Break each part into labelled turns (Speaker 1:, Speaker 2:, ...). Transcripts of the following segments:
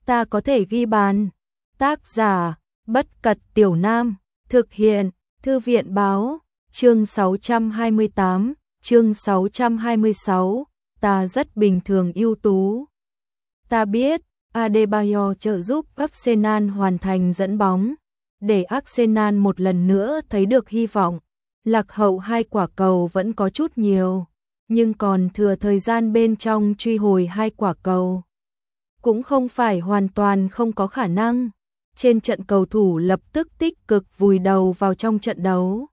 Speaker 1: ta có thể ghi bàn. Tác giả, Bất Cật Tiểu Nam, thực hiện, Thư viện báo, chương 628, chương 626, ta rất bình thường ưu tú. Ta biết, Adebayor trợ giúp Arsenal hoàn thành dẫn bóng, để Arsenal một lần nữa thấy được hy vọng. Lạc hậu 2 quả cầu vẫn có chút nhiều, nhưng còn thừa thời gian bên trong truy hồi 2 quả cầu. Cũng không phải hoàn toàn không có khả năng. Trên trận cầu thủ lập tức tích cực vùi đầu vào trong trận đấu.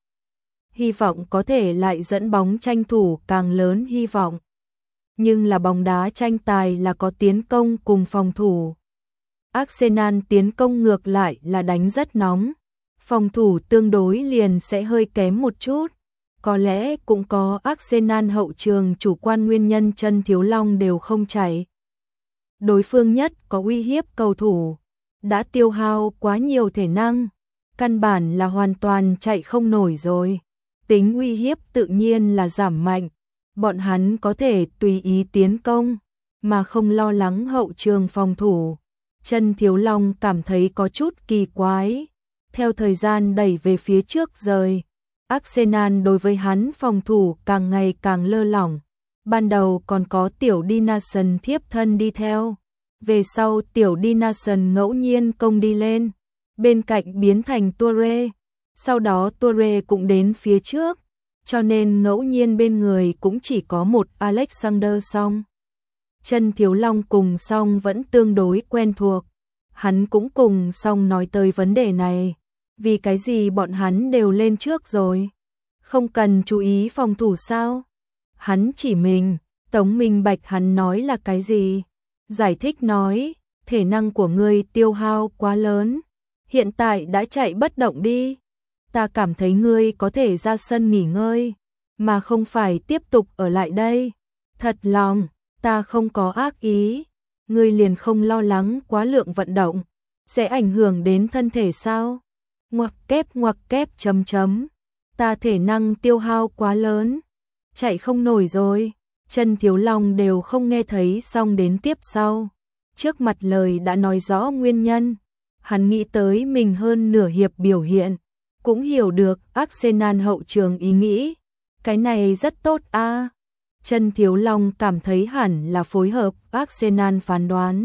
Speaker 1: Hy vọng có thể lại dẫn bóng tranh thủ càng lớn hy vọng. Nhưng là bóng đá tranh tài là có tiến công cùng phòng thủ. Arsenal tiến công ngược lại là đánh rất nóng. Phòng thủ tương đối liền sẽ hơi kém một chút. Có lẽ cũng có Arsenal hậu trường chủ quan nguyên nhân chân Thiếu Long đều không chảy. Đối phương nhất có uy hiếp cầu thủ. Đã tiêu hao quá nhiều thể năng. Căn bản là hoàn toàn chạy không nổi rồi. Tính uy hiếp tự nhiên là giảm mạnh. Bọn hắn có thể tùy ý tiến công, mà không lo lắng hậu trường phòng thủ. Chân Thiếu Long cảm thấy có chút kỳ quái. Theo thời gian đẩy về phía trước rời, Arsenal đối với hắn phòng thủ càng ngày càng lơ lỏng. Ban đầu còn có tiểu Dinarson thiếp thân đi theo. Về sau tiểu Dinarson ngẫu nhiên công đi lên, bên cạnh biến thành Toure. Sau đó Toure cũng đến phía trước, cho nên ngẫu nhiên bên người cũng chỉ có một Alexander Song. Chân Thiếu Long cùng Song vẫn tương đối quen thuộc. Hắn cũng cùng Song nói tới vấn đề này. Vì cái gì bọn hắn đều lên trước rồi? Không cần chú ý phòng thủ sao? Hắn chỉ mình, Tống minh bạch hắn nói là cái gì? Giải thích nói, thể năng của ngươi tiêu hao quá lớn. Hiện tại đã chạy bất động đi. Ta cảm thấy ngươi có thể ra sân nghỉ ngơi, mà không phải tiếp tục ở lại đây. Thật lòng, ta không có ác ý. Ngươi liền không lo lắng quá lượng vận động sẽ ảnh hưởng đến thân thể sao? Ngoặc kép chấm chấm. Ta thể năng tiêu hao quá lớn, chạy không nổi rồi. Chân Thiếu Long đều không nghe thấy xong đến tiếp sau. Trước mặt lời đã nói rõ nguyên nhân. Hắn nghĩ tới mình hơn nửa hiệp biểu hiện, cũng hiểu được Arsenal hậu trường ý nghĩ. Cái này rất tốt a. Chân Thiếu Long cảm thấy hẳn là phối hợp Arsenal phán đoán.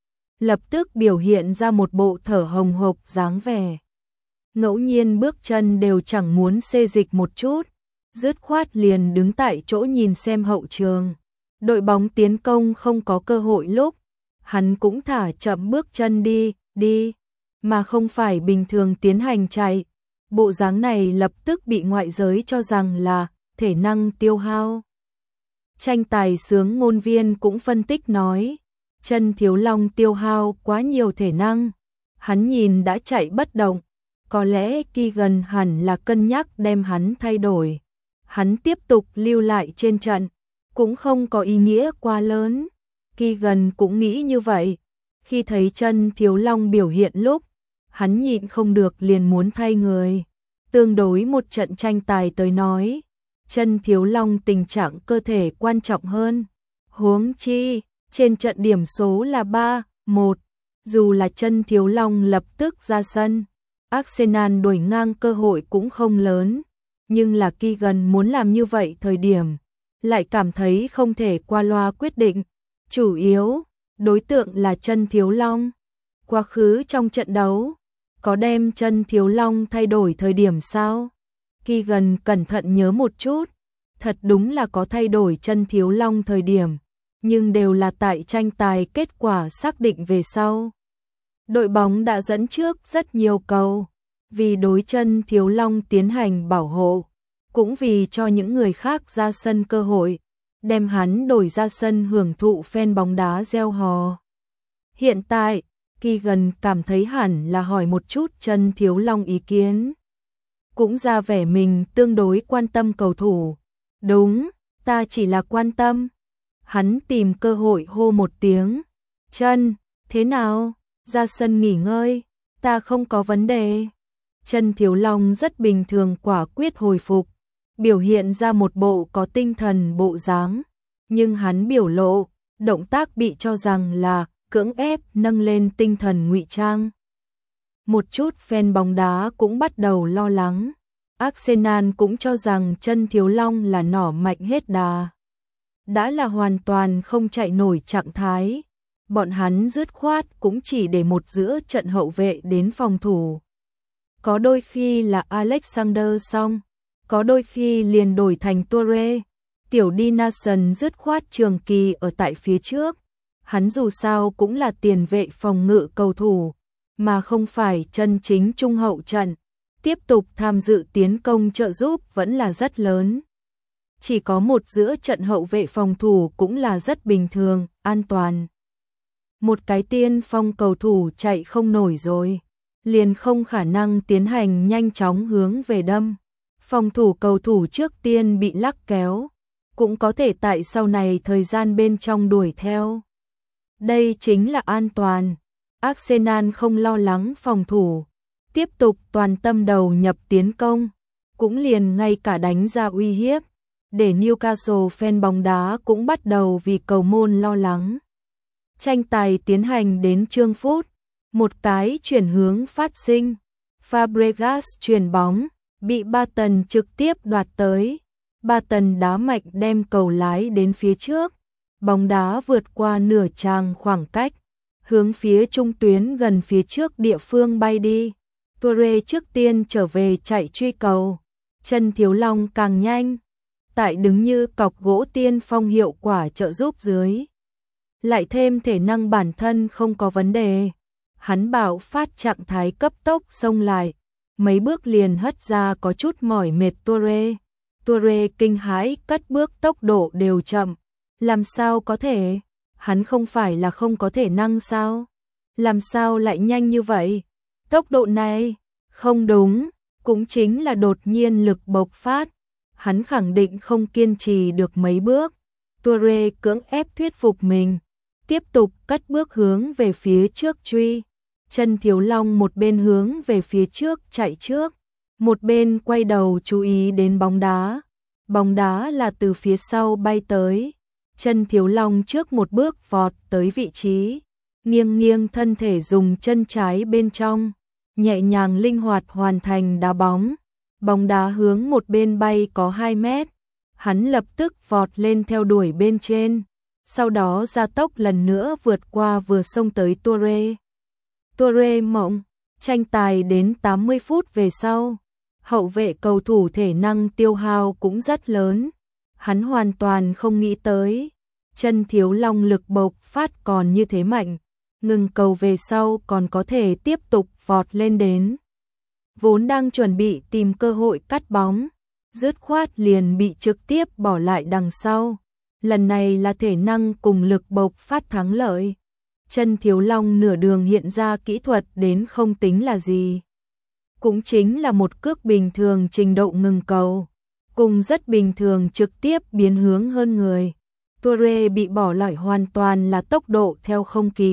Speaker 1: Lập tức biểu hiện ra một bộ thở hồng hộc dáng vẻ. Ngẫu nhiên bước chân đều chẳng muốn xê dịch một chút, dứt khoát liền đứng tại chỗ nhìn xem hậu trường. Đội bóng tiến công không có cơ hội lúc, hắn cũng thả chậm bước chân đi, mà không phải bình thường tiến hành chạy. Bộ dáng này lập tức bị ngoại giới cho rằng là thể năng tiêu hao. Tranh tài xướng ngôn viên cũng phân tích nói, Chân Thiếu Long tiêu hao quá nhiều thể năng, hắn nhìn đã chạy bất động, có lẽ Keegan hẳn là cân nhắc đem hắn thay đổi. Hắn tiếp tục lưu lại trên trận, cũng không có ý nghĩa quá lớn. Keegan cũng nghĩ như vậy. Khi thấy Chân Thiếu Long biểu hiện lúc, hắn nhịn không được liền muốn thay người. Tương đối một trận tranh tài tới nói, Chân Thiếu Long tình trạng cơ thể quan trọng hơn. Huống chi, trên trận điểm số là 3-1, dù là Chân Thiếu Long lập tức ra sân, Arsenal đuổi ngang cơ hội cũng không lớn. Nhưng là Keegan muốn làm như vậy thời điểm, lại cảm thấy không thể qua loa quyết định. Chủ yếu, đối tượng là Chân Thiếu Long. Quá khứ trong trận đấu, có đem Chân Thiếu Long thay đổi thời điểm sao? Keegan cẩn thận nhớ một chút, thật đúng là có thay đổi Chân Thiếu Long thời điểm, nhưng đều là tại tranh tài kết quả xác định về sau. Đội bóng đã dẫn trước rất nhiều cầu, vì đối Chân Thiếu Long tiến hành bảo hộ, cũng vì cho những người khác ra sân cơ hội, đem hắn đổi ra sân hưởng thụ fan bóng đá reo hò. Hiện tại, Keegan cảm thấy hẳn là hỏi một chút Chân Thiếu Long ý kiến. Cũng ra vẻ mình tương đối quan tâm cầu thủ. Đúng, ta chỉ là quan tâm. Hắn tìm cơ hội hô một tiếng. Chân, thế nào? Ra sân nghỉ ngơi, ta không có vấn đề. Chân Thiếu Long rất bình thường quả quyết hồi phục, biểu hiện ra một bộ có tinh thần bộ dáng, nhưng hắn biểu lộ, động tác bị cho rằng là cưỡng ép nâng lên tinh thần ngụy trang. Một chút fan bóng đá cũng bắt đầu lo lắng. Arsenal cũng cho rằng chân Thiếu Long là nỏ mạnh hết đà. Đã là hoàn toàn không chạy nổi trạng thái. Bọn hắn dứt khoát cũng chỉ để một giữa trận hậu vệ đến phòng thủ. Có đôi khi là Alexander Song, có đôi khi liền đổi thành Toure. Tiểu Dinason dứt khoát trường kỳ ở tại phía trước. Hắn dù sao cũng là tiền vệ phòng ngự cầu thủ, mà không phải chân chính trung hậu trận. Tiếp tục tham dự tiến công trợ giúp vẫn là rất lớn. Chỉ có một giữa trận hậu vệ phòng thủ cũng là rất bình thường, an toàn. Một cái tiên phong cầu thủ chạy không nổi rồi, liền không khả năng tiến hành nhanh chóng hướng về đâm. Phòng thủ cầu thủ trước tiên bị lắc kéo, cũng có thể tại sau này thời gian bên trong đuổi theo. Đây chính là an toàn. Arsenal không lo lắng phòng thủ, tiếp tục toàn tâm đầu nhập tiến công, cũng liền ngay cả đánh ra uy hiếp, để Newcastle fan bóng đá cũng bắt đầu vì cầu môn lo lắng. Tranh tài tiến hành đến chương phút, một cái chuyển hướng phát sinh, Fabregas chuyền bóng, bị Barton trực tiếp đoạt tới. Barton đá mạnh đem cầu lái đến phía trước, bóng đá vượt qua nửa tràng khoảng cách, hướng phía trung tuyến gần phía trước địa phương bay đi. Toure trước tiên trở về chạy truy cầu, chân Thiếu Long càng nhanh, tại đứng như cọc gỗ tiên phong hiệu quả trợ giúp dưới. Lại thêm thể năng bản thân không có vấn đề, hắn bạo phát trạng thái cấp tốc xông lại, mấy bước liền hất ra có chút mỏi mệt Toure. Toure kinh hãi cất bước, tốc độ đều chậm. Làm sao có thể? Hắn không phải là không có thể năng sao? Làm sao lại nhanh như vậy? Tốc độ này, không đúng, cũng chính là đột nhiên lực bộc phát. Hắn khẳng định không kiên trì được mấy bước. Toure cưỡng ép thuyết phục mình, tiếp tục cất bước hướng về phía trước truy. Chân Thiếu Long một bên hướng về phía trước chạy trước, một bên quay đầu chú ý đến bóng đá. Bóng đá là từ phía sau bay tới. Chân Thiếu Long trước một bước vọt tới vị trí, nghiêng nghiêng thân thể dùng chân trái bên trong, nhẹ nhàng linh hoạt hoàn thành đá bóng. Bóng đá hướng một bên bay có 2 mét. Hắn lập tức vọt lên theo đuổi bên trên, sau đó gia tốc lần nữa vượt qua vừa xông tới Toure. Toure mộng, tranh tài đến 80 phút về sau, hậu vệ cầu thủ thể năng tiêu hao cũng rất lớn. Hắn hoàn toàn không nghĩ tới, chân Thiếu Long lực bộc phát còn như thế mạnh, ngừng cầu về sau còn có thể tiếp tục vọt lên đến. Vốn đang chuẩn bị tìm cơ hội cắt bóng, dứt khoát liền bị trực tiếp bỏ lại đằng sau. Lần này là thể năng cùng lực bộc phát thắng lợi. Chân Thiếu Long nửa đường hiện ra kỹ thuật đến không tính là gì. Cũng chính là một cước bình thường trình độ ngừng cầu, cùng rất bình thường trực tiếp biến hướng hơn người. Toure bị bỏ lại hoàn toàn là tốc độ theo không kịp.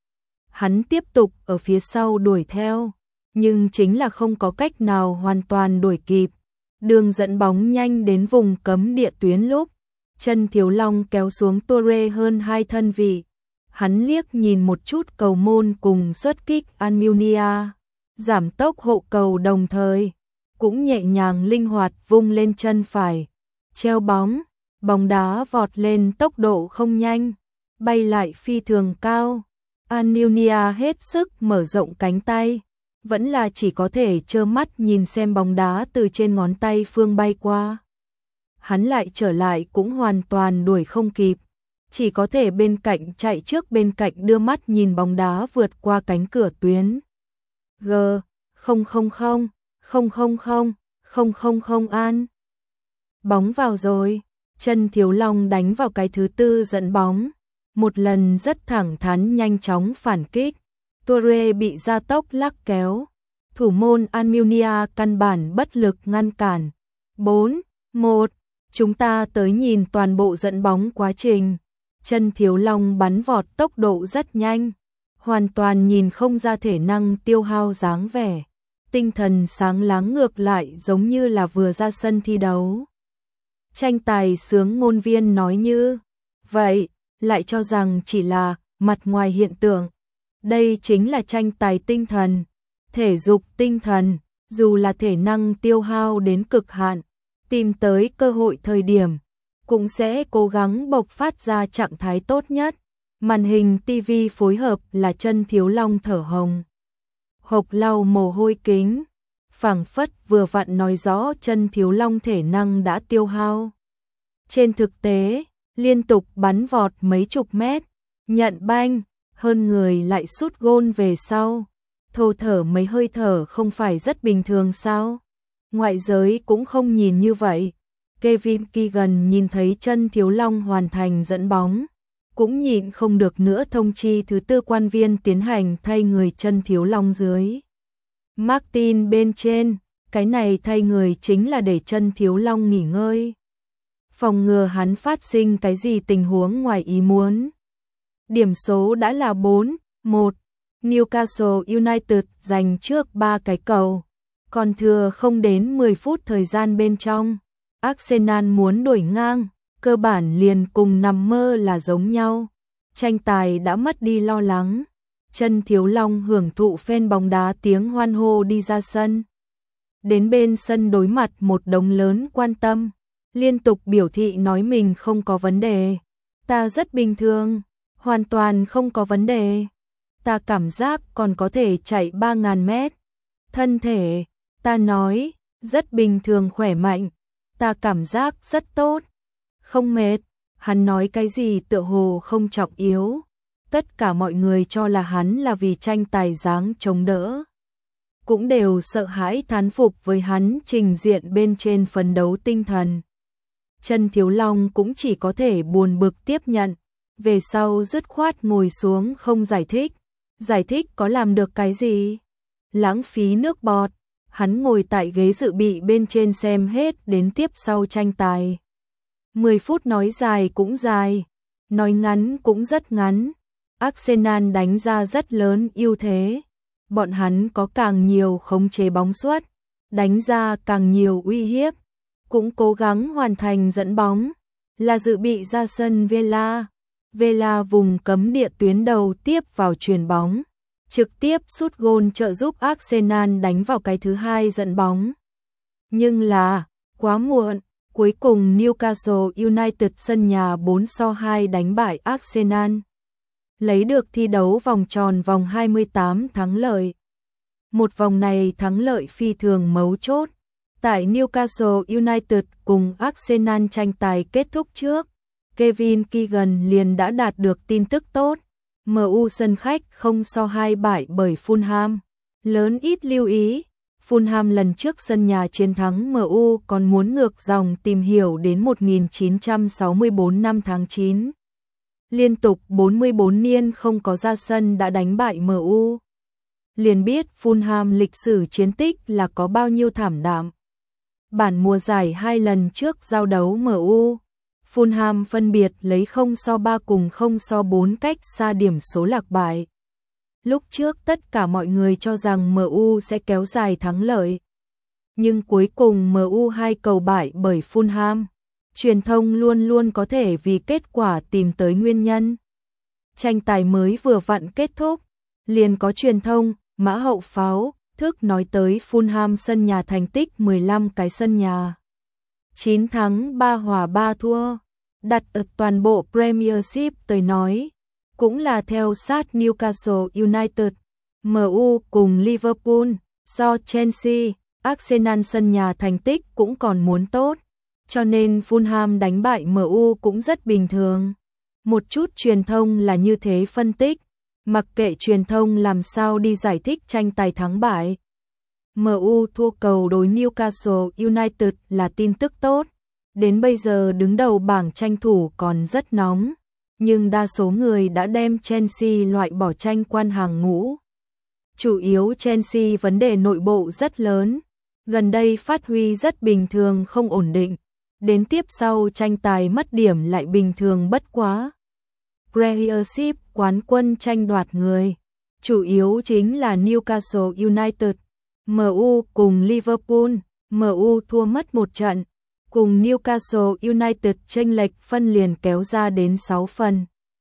Speaker 1: Hắn tiếp tục ở phía sau đuổi theo, nhưng chính là không có cách nào hoàn toàn đuổi kịp. Đường dẫn bóng nhanh đến vùng cấm địa tuyến lúc, chân Thiếu Long kéo xuống Toure hơn 2 thân vị. Hắn liếc nhìn một chút cầu môn cùng xuất kích Almunia, giảm tốc hộ cầu đồng thời, cũng nhẹ nhàng linh hoạt vung lên chân phải, treo bóng, bóng đá vọt lên tốc độ không nhanh, bay lại phi thường cao. Almunia hết sức mở rộng cánh tay, vẫn là chỉ có thể trơ mắt nhìn xem bóng đá từ trên ngón tay phương bay qua. Hắn lại trở lại cũng hoàn toàn đuổi không kịp, chỉ có thể bên cạnh chạy trước bên cạnh đưa mắt nhìn bóng đá vượt qua cánh cửa tuyến. G000 an. Bóng vào rồi, chân Thiếu Long đánh vào cái thứ tư dẫn bóng, một lần rất thẳng thắn nhanh chóng phản kích. Toure bị gia tốc lắc kéo, thủ môn Almunia căn bản bất lực ngăn cản. 4-1, chúng ta tới nhìn toàn bộ dẫn bóng quá trình. Chân Thiếu Long bắn vọt tốc độ rất nhanh, hoàn toàn nhìn không ra thể năng tiêu hao dáng vẻ. Tinh thần sáng láng ngược lại giống như là vừa ra sân thi đấu. Tranh tài sướng ngôn viên nói như vậy, lại cho rằng chỉ là mặt ngoài hiện tượng. Đây chính là tranh tài tinh thần, thể dục tinh thần, dù là thể năng tiêu hao đến cực hạn, tìm tới cơ hội thời điểm, cũng sẽ cố gắng bộc phát ra trạng thái tốt nhất. Màn hình TV phối hợp là Chân Thiếu Long thở hồng hộc lau mồ hôi kính, phảng phất vừa vặn nói rõ Chân Thiếu Long thể năng đã tiêu hao. Trên thực tế, liên tục bắn vọt mấy chục mét, nhận banh, hơn người lại sút gôn về sau. Thô thở mấy hơi thở không phải rất bình thường sao? Ngoại giới cũng không nhìn như vậy. Kevin Keegan nhìn thấy Chân Thiếu Long hoàn thành dẫn bóng, cũng nhịn không được nữa thông chi thứ tư quan viên tiến hành thay người Chân Thiếu Long dưới. Martin bên trên, cái này thay người chính là để Chân Thiếu Long nghỉ ngơi, phòng ngừa hắn phát sinh cái gì tình huống ngoài ý muốn. Điểm số đã là 4-1, Newcastle United giành trước 3 cái cầu, còn thừa không đến 10 phút thời gian bên trong. Arsenal muốn đuổi ngang, cơ bản liền cùng nằm mơ là giống nhau. Tranh tài đã mất đi lo lắng. Chân Thiếu Long hưởng thụ fan bóng đá tiếng hoan hô đi ra sân. Đến bên sân đối mặt một đống lớn quan tâm, liên tục biểu thị nói mình không có vấn đề. Ta rất bình thường, hoàn toàn không có vấn đề. Ta cảm giác còn có thể chạy 3.000 mét. Thân thể, ta nói, rất bình thường khỏe mạnh. Ta cảm giác rất tốt, không mệt. Hắn nói cái gì tựa hồ không trọng yếu. Tất cả mọi người cho là hắn là vì tranh tài dáng chống đỡ, cũng đều sợ hãi thán phục với hắn trình diện bên trên phấn đấu tinh thần. Chân Thiếu Long cũng chỉ có thể buồn bực tiếp nhận, về sau dứt khoát ngồi xuống không giải thích. Giải thích có làm được cái gì? Lãng phí nước bọt. Hắn ngồi tại ghế dự bị bên trên xem hết đến tiếp sau tranh tài. 10 phút nói dài cũng dài, nói ngắn cũng rất ngắn. Arsenal đánh ra rất lớn ưu thế. Bọn hắn có càng nhiều khống chế bóng suất, đánh ra càng nhiều uy hiếp, cũng cố gắng hoàn thành dẫn bóng. Là dự bị ra sân Vela. Vela vùng cấm địa tuyến đầu tiếp vào chuyền bóng, trực tiếp sút gôn trợ giúp Arsenal đánh vào cái thứ hai dẫn bóng. Nhưng là, quá muộn, cuối cùng Newcastle United sân nhà 4-2 đánh bại Arsenal, lấy được thi đấu vòng tròn vòng 28 thắng lợi. Một vòng này thắng lợi phi thường mấu chốt. Tại Newcastle United cùng Arsenal tranh tài kết thúc trước, Kevin Keegan liền đã đạt được tin tức tốt. MU sân khách 0-2 bại bởi Fulham. Lớn ít lưu ý, Fulham lần trước sân nhà chiến thắng MU còn muốn ngược dòng tìm hiểu đến 1964 năm tháng 9. Liên tục 44 niên không có ra sân đã đánh bại MU. Liền biết Fulham lịch sử chiến tích là có bao nhiêu thảm đạm. Bản mùa giải 2 lần trước giao đấu MU, Fulham phân biệt lấy 0-3 cùng 0-4 cách xa điểm số lạc bại. Lúc trước tất cả mọi người cho rằng MU sẽ kéo dài thắng lợi, nhưng cuối cùng MU 2 cầu bại bởi Fulham. Truyền thông luôn luôn có thể vì kết quả tìm tới nguyên nhân. Tranh tài mới vừa vặn kết thúc, liền có truyền thông, mã hậu pháo, thức nói tới Fulham sân nhà thành tích 15 cái sân nhà. 9 thắng 3 hòa 3 thua. Đặt ở toàn bộ Premiership tới nói, cũng là theo sát Newcastle United, MU cùng Liverpool, do Chelsea, Arsenal sân nhà thành tích cũng còn muốn tốt, cho nên Fulham đánh bại MU cũng rất bình thường. Một chút truyền thông là như thế phân tích, mặc kệ truyền thông làm sao đi giải thích tranh tài thắng bại. MU thua cầu đối Newcastle United là tin tức tốt. Đến bây giờ đứng đầu bảng tranh thủ còn rất nóng, nhưng đa số người đã đem Chelsea loại bỏ tranh quan hàng ngũ. Chủ yếu Chelsea vấn đề nội bộ rất lớn, gần đây phát huy rất bình thường không ổn định, đến tiếp sau tranh tài mất điểm lại bình thường bất quá. Premiership quán quân tranh đoạt người, chủ yếu chính là Newcastle United, MU cùng Liverpool, MU thua mất một trận. Cùng Newcastle United chênh lệch phân liền kéo ra đến 6 phần.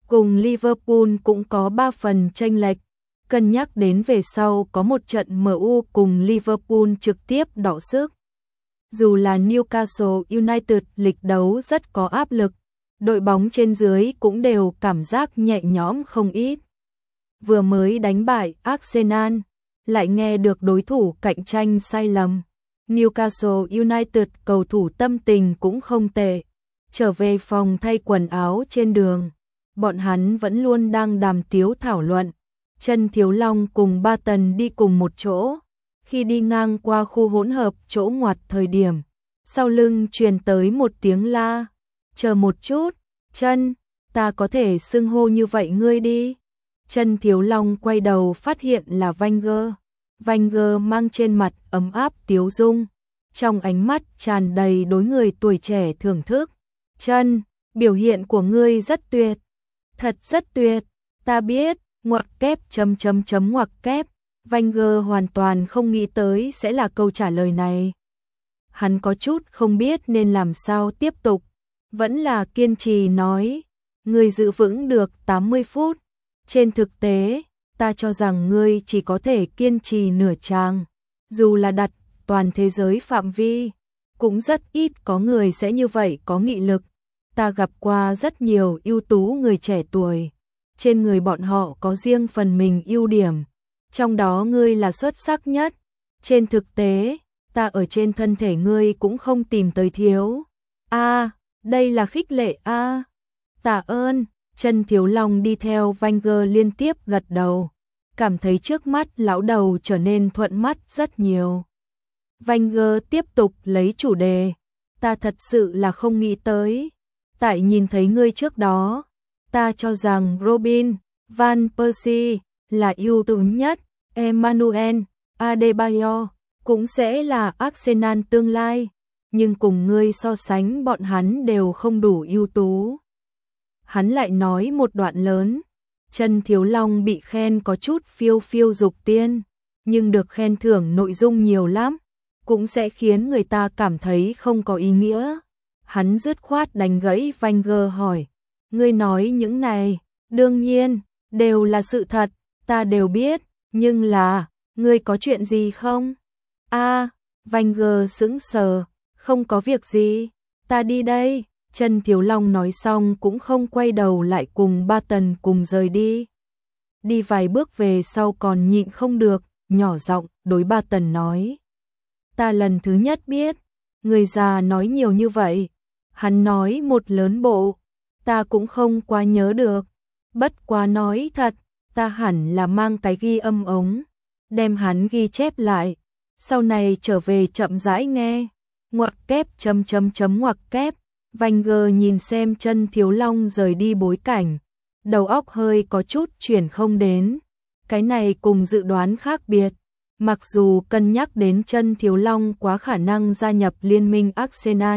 Speaker 1: cùng Liverpool cũng có 3 phần chênh lệch. Cân nhắc đến về sau có một trận MU cùng Liverpool trực tiếp đọ sức. Dù là Newcastle United lịch đấu rất có áp lực, đội bóng trên dưới cũng đều cảm giác nhẹ nhõm không ít. Vừa mới đánh bại Arsenal, lại nghe được đối thủ cạnh tranh sai lầm. Newcastle United cầu thủ tâm tình cũng không tệ. Trở về phòng thay quần áo trên đường, bọn hắn vẫn luôn đang đàm tiếu thảo luận. Chân Thiếu Long cùng Ba Tần đi cùng một chỗ. Khi đi ngang qua khu hỗn hợp chỗ ngoặt thời điểm, sau lưng truyền tới một tiếng la. Chờ một chút, Chân, ta có thể xưng hô như vậy ngươi đi. Chân Thiếu Long quay đầu phát hiện là Wenger. Wenger mang trên mặt ấm áp tiếu dung, trong ánh mắt tràn đầy đối người tuổi trẻ thưởng thức. Chân, biểu hiện của ngươi rất tuyệt. Thật rất tuyệt, ta biết, ngoặc kép ngoặc kép. Wenger hoàn toàn không nghĩ tới sẽ là câu trả lời này. Hắn có chút không biết nên làm sao tiếp tục, vẫn là kiên trì nói, ngươi giữ vững được 80 phút. Trên thực tế, ta cho rằng ngươi chỉ có thể kiên trì nửa chàng, dù là đặt toàn thế giới phạm vi, cũng rất ít có người sẽ như vậy có nghị lực. Ta gặp qua rất nhiều ưu tú người trẻ tuổi, trên người bọn họ có riêng phần mình ưu điểm, trong đó ngươi là xuất sắc nhất. Trên thực tế, ta ở trên thân thể ngươi cũng không tìm tới thiếu. Đây là khích lệ tạ ơn. Chân Thiếu Long đi theo Wenger liên tiếp gật đầu, cảm thấy trước mắt lão đầu trở nên thuận mắt rất nhiều. Wenger tiếp tục lấy chủ đề, ta thật sự là không nghĩ tới, tại nhìn thấy ngươi trước đó, ta cho rằng Robin Van Persie là ưu tú nhất, Emmanuel Adebayor cũng sẽ là Arsenal tương lai, nhưng cùng ngươi so sánh bọn hắn đều không đủ ưu tú. Hắn lại nói một đoạn lớn, Chân Thiếu Long bị khen có chút phiêu phiêu dục tiên, nhưng được khen thưởng nội dung nhiều lắm, cũng sẽ khiến người ta cảm thấy không có ý nghĩa. Hắn dứt khoát đánh gãy Wenger hỏi, ngươi nói những này, đương nhiên, đều là sự thật, ta đều biết, nhưng là, ngươi có chuyện gì không? Wenger sững sờ, không có việc gì, ta đi đây. Chân Thiếu Long nói xong cũng không quay đầu lại cùng Ba Tần cùng rời đi. Đi vài bước về sau còn nhịn không được, nhỏ giọng đối Ba Tần nói. Ta lần thứ nhất biết, người già nói nhiều như vậy. Hắn nói một lớn bộ, ta cũng không quá nhớ được. Bất quá nói thật, ta hẳn là mang cái ghi âm ống, đem hắn ghi chép lại. Sau này trở về chậm rãi nghe. Ngoặc kép ngoặc kép. Wenger nhìn xem Chân Thiếu Long rời đi bối cảnh, đầu óc hơi có chút chuyển không đến. Cái này cùng dự đoán khác biệt, mặc dù cân nhắc đến Chân Thiếu Long quá khả năng gia nhập liên minh Arsenal.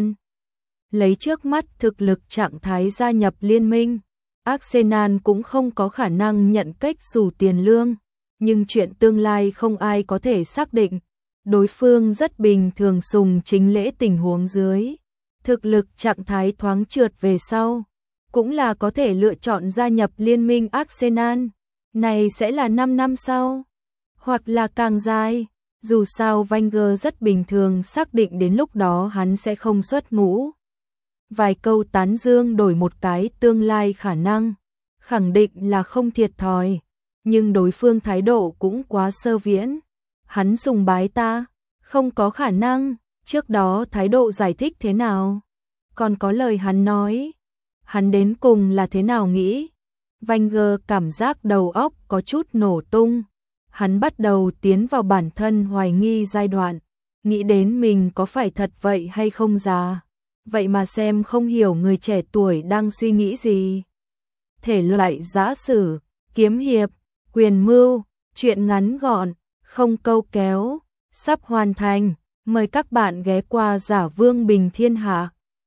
Speaker 1: Lấy trước mắt thực lực trạng thái gia nhập liên minh, Arsenal cũng không có khả năng nhận cách dù tiền lương, nhưng chuyện tương lai không ai có thể xác định. Đối phương rất bình thường sùng chính lễ tình huống dưới. Thực lực trạng thái thoáng trượt về sau, cũng là có thể lựa chọn gia nhập liên minh Arsenal. Này sẽ là 5 năm sau, hoặc là càng dài. Dù sao Wenger rất bình thường xác định đến lúc đó hắn sẽ không xuất ngũ. Vài câu tán dương đổi một cái tương lai khả năng, khẳng định là không thiệt thòi, nhưng đối phương thái độ cũng quá sơ viễn. Hắn sùng bái ta, không có khả năng. Trước đó thái độ giải thích thế nào? Còn có lời hắn nói, hắn đến cùng là thế nào nghĩ? Wenger cảm giác đầu óc có chút nổ tung. Hắn bắt đầu tiến vào bản thân hoài nghi giai đoạn, nghĩ đến mình có phải thật vậy hay không già. Vậy mà xem không hiểu người trẻ tuổi đang suy nghĩ gì. Thể loại giã sử, kiếm hiệp, quyền mưu, truyện ngắn gọn, không câu kéo, sắp hoàn thành. Mời các bạn ghé qua Giả Vương Bình Thiên Hạ.